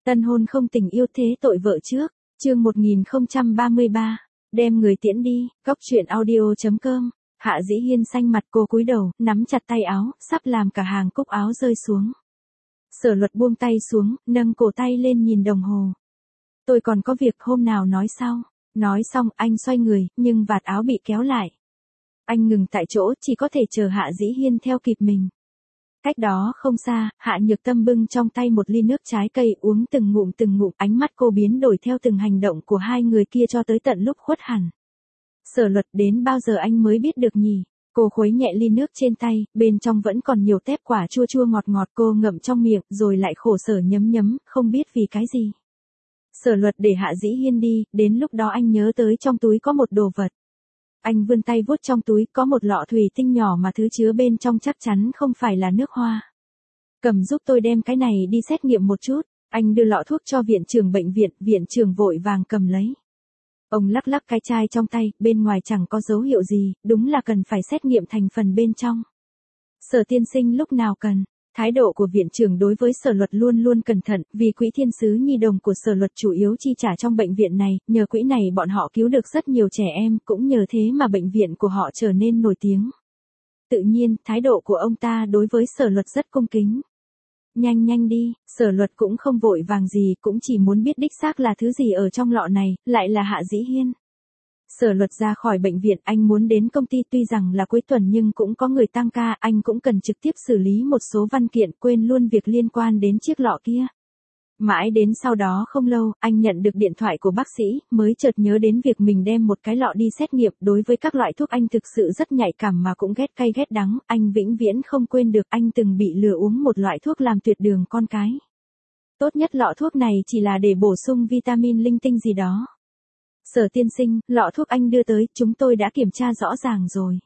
Tân hôn không tình yêu thế tội vợ trước, chương 1033, đem người tiễn đi, góc truyện audio.com. Hạ Dĩ Hiên xanh mặt, cô cúi đầu, nắm chặt tay áo, sắp làm cả hàng cúc áo rơi xuống. Sở Luật buông tay xuống, nâng cổ tay lên nhìn đồng hồ. Tôi còn có việc, hôm nào nói sau. Nói xong, anh xoay người, nhưng vạt áo bị kéo lại. Anh ngừng tại chỗ, chỉ có thể chờ Hạ Dĩ Hiên theo kịp mình. Cách đó không xa, Hạ Nhược Tâm bưng trong tay một ly nước trái cây, uống từng ngụm, ánh mắt cô biến đổi theo từng hành động của hai người kia cho tới tận lúc khuất hẳn. Sở Luật, đến bao giờ anh mới biết được nhỉ? Cô khuấy nhẹ ly nước trên tay, bên trong vẫn còn nhiều tép quả chua chua ngọt ngọt, cô ngậm trong miệng, rồi lại khổ sở nhấm, không biết vì cái gì. Sở Luật để Hạ Dĩ Hiên đi, đến lúc đó anh nhớ tới trong túi có một đồ vật. Anh vươn tay vuốt trong túi, có một lọ thủy tinh nhỏ mà thứ chứa bên trong chắc chắn không phải là nước hoa. Cầm giúp tôi đem cái này đi xét nghiệm một chút. Anh đưa lọ thuốc cho viện trưởng bệnh viện, viện trưởng vội vàng cầm lấy. Ông lắc lắc cái chai trong tay, bên ngoài chẳng có dấu hiệu gì, đúng là cần phải xét nghiệm thành phần bên trong. Sở tiên sinh lúc nào cần. Thái độ của viện trưởng đối với Sở Luật luôn luôn cẩn thận, vì quỹ thiên sứ nhi đồng của Sở Luật chủ yếu chi trả trong bệnh viện này, nhờ quỹ này bọn họ cứu được rất nhiều trẻ em, cũng nhờ thế mà bệnh viện của họ trở nên nổi tiếng. Tự nhiên, thái độ của ông ta đối với Sở Luật rất cung kính. Nhanh đi, Sở Luật cũng không vội vàng gì, cũng chỉ muốn biết đích xác là thứ gì ở trong lọ này, lại là Hạ Dĩ Hiên. Sở Luật ra khỏi bệnh viện, anh muốn đến công ty, tuy rằng là cuối tuần nhưng cũng có người tăng ca, anh cũng cần trực tiếp xử lý một số văn kiện, quên luôn việc liên quan đến chiếc lọ kia. Mãi đến sau đó không lâu, anh nhận được điện thoại của bác sĩ, mới chợt nhớ đến việc mình đem một cái lọ đi xét nghiệm. Đối với các loại thuốc anh thực sự rất nhạy cảm mà cũng ghét cay ghét đắng, anh vĩnh viễn không quên được anh từng bị lừa uống một loại thuốc làm tuyệt đường con cái. Tốt nhất lọ thuốc này chỉ là để bổ sung vitamin linh tinh gì đó. Sở tiên sinh, lọ thuốc anh đưa tới, chúng tôi đã kiểm tra rõ ràng rồi.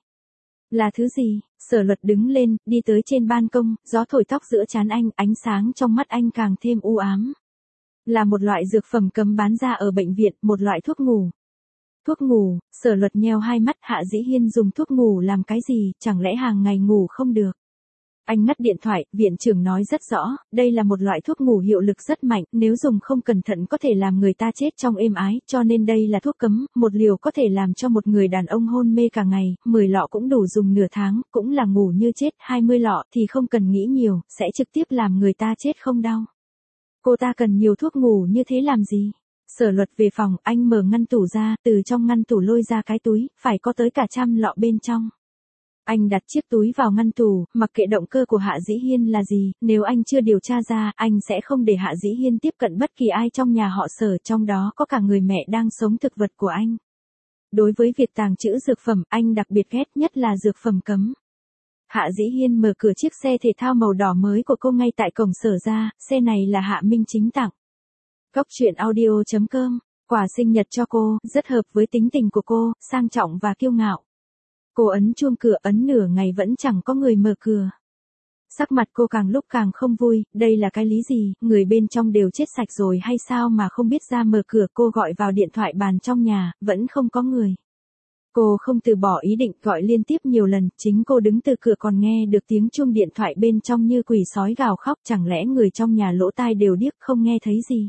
Là thứ gì? Sở Luật đứng lên, đi tới trên ban công, gió thổi tóc giữa trán anh, ánh sáng trong mắt anh càng thêm u ám. Là một loại dược phẩm cấm bán ra ở bệnh viện, một loại thuốc ngủ. Thuốc ngủ, Sở Luật nheo hai mắt, Hạ Dĩ Hiên dùng thuốc ngủ làm cái gì, chẳng lẽ hàng ngày ngủ không được? Anh ngắt điện thoại, viện trưởng nói rất rõ, đây là một loại thuốc ngủ hiệu lực rất mạnh, nếu dùng không cẩn thận có thể làm người ta chết trong êm ái, cho nên đây là thuốc cấm, một liều có thể làm cho một người đàn ông hôn mê cả ngày, 10 lọ cũng đủ dùng nửa tháng, cũng là ngủ như chết, 20 lọ thì không cần nghĩ nhiều, sẽ trực tiếp làm người ta chết không đau. Cô ta cần nhiều thuốc ngủ như thế làm gì? Sở Luật về phòng, anh mở ngăn tủ ra, từ trong ngăn tủ lôi ra cái túi, phải có tới cả 100 lọ bên trong. Anh đặt chiếc túi vào ngăn tủ, mặc kệ động cơ của Hạ Dĩ Hiên là gì, nếu anh chưa điều tra ra, anh sẽ không để Hạ Dĩ Hiên tiếp cận bất kỳ ai trong nhà họ Sở, trong đó có cả người mẹ đang sống thực vật của anh. Đối với việc tàng trữ dược phẩm, anh đặc biệt ghét nhất là dược phẩm cấm. Hạ Dĩ Hiên mở cửa chiếc xe thể thao màu đỏ mới của cô ngay tại cổng Sở ra, xe này là Hạ Minh Chính tặng. Góc truyện audio.com, quà sinh nhật cho cô, rất hợp với tính tình của cô, sang trọng và kiêu ngạo. Cô ấn chuông cửa, ấn nửa ngày vẫn chẳng có người mở cửa. Sắc mặt cô càng lúc càng không vui, đây là cái lý gì, người bên trong đều chết sạch rồi hay sao mà không biết ra mở cửa. Cô gọi vào điện thoại bàn trong nhà, vẫn không có người. Cô không từ bỏ ý định, gọi liên tiếp nhiều lần, chính cô đứng từ cửa còn nghe được tiếng chuông điện thoại bên trong như quỷ sói gào khóc, chẳng lẽ người trong nhà lỗ tai đều điếc không nghe thấy gì.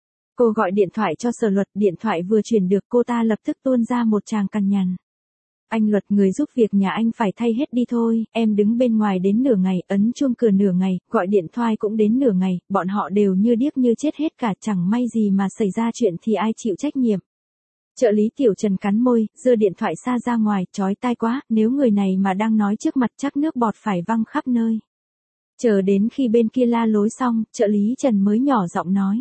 Cô gọi điện thoại cho Sở Luật, điện thoại vừa truyền được cô ta lập tức tuôn ra một tràng cằn nhằn. Anh Luật, người giúp việc nhà anh phải thay hết đi thôi, em đứng bên ngoài đến nửa ngày, ấn chuông cửa nửa ngày, gọi điện thoại cũng đến nửa ngày, bọn họ đều như điếc như chết hết cả, chẳng may gì mà xảy ra chuyện thì ai chịu trách nhiệm. Trợ lý Tiểu Trần cắn môi, giơ điện thoại xa ra ngoài, chói tai quá, nếu người này mà đang nói trước mặt chắc nước bọt phải văng khắp nơi. Chờ đến khi bên kia la lối xong, trợ lý Trần mới nhỏ giọng nói.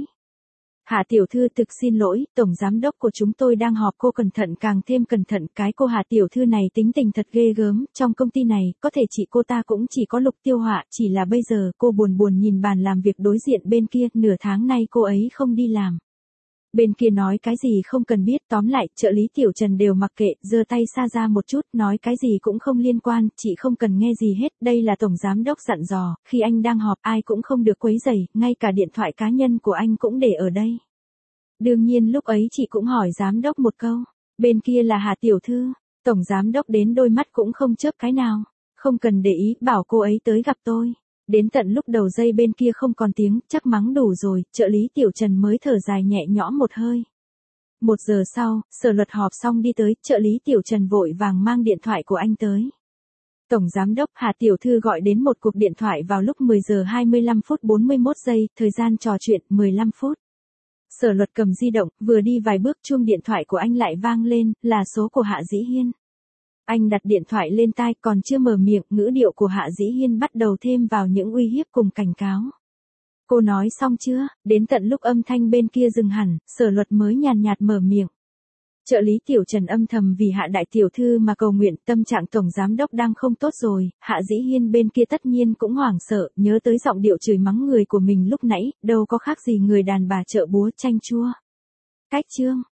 Hạ tiểu thư, thực xin lỗi, tổng giám đốc của chúng tôi đang họp, cô cẩn thận càng thêm cẩn thận, cái cô Hạ tiểu thư này tính tình thật ghê gớm, trong công ty này, có thể chị cô ta cũng chỉ có Lục Tiêu Họa, chỉ là bây giờ cô buồn nhìn bàn làm việc đối diện bên kia, nửa tháng nay cô ấy không đi làm. Bên kia nói cái gì không cần biết, tóm lại, trợ lý Tiểu Trần đều mặc kệ, giơ tay xa ra một chút, nói cái gì cũng không liên quan, chị không cần nghe gì hết, đây là tổng giám đốc dặn dò, khi anh đang họp ai cũng không được quấy rầy, ngay cả điện thoại cá nhân của anh cũng để ở đây. Đương nhiên lúc ấy chị cũng hỏi giám đốc một câu, bên kia là Hà tiểu thư, tổng giám đốc đến đôi mắt cũng không chớp cái nào, không cần để ý, bảo cô ấy tới gặp tôi. Đến tận lúc đầu dây bên kia không còn tiếng, chắc mắng đủ rồi, trợ lý Tiểu Trần mới thở dài nhẹ nhõm một hơi. 1 giờ sau, Sở Luật họp xong đi tới, trợ lý Tiểu Trần vội vàng mang điện thoại của anh tới. Tổng Giám đốc Hạ Tiểu Thư gọi đến một cuộc điện thoại vào lúc 10 giờ 25 phút 41 giây, thời gian trò chuyện 15 phút. Sở Luật cầm di động, vừa đi vài bước chuông điện thoại của anh lại vang lên, là số của Hạ Dĩ Hiên. Anh đặt điện thoại lên tai còn chưa mở miệng, ngữ điệu của Hạ Dĩ Hiên bắt đầu thêm vào những uy hiếp cùng cảnh cáo. Cô nói xong chưa? Đến tận lúc âm thanh bên kia dừng hẳn, Sở Luật mới nhàn nhạt mở miệng. Trợ lý Tiểu Trần âm thầm vì Hạ đại tiểu thư mà cầu nguyện, tâm trạng tổng giám đốc đang không tốt rồi, Hạ Dĩ Hiên bên kia tất nhiên cũng hoảng sợ, nhớ tới giọng điệu chửi mắng người của mình lúc nãy, đâu có khác gì người đàn bà chợ búa chanh chua. Cách chương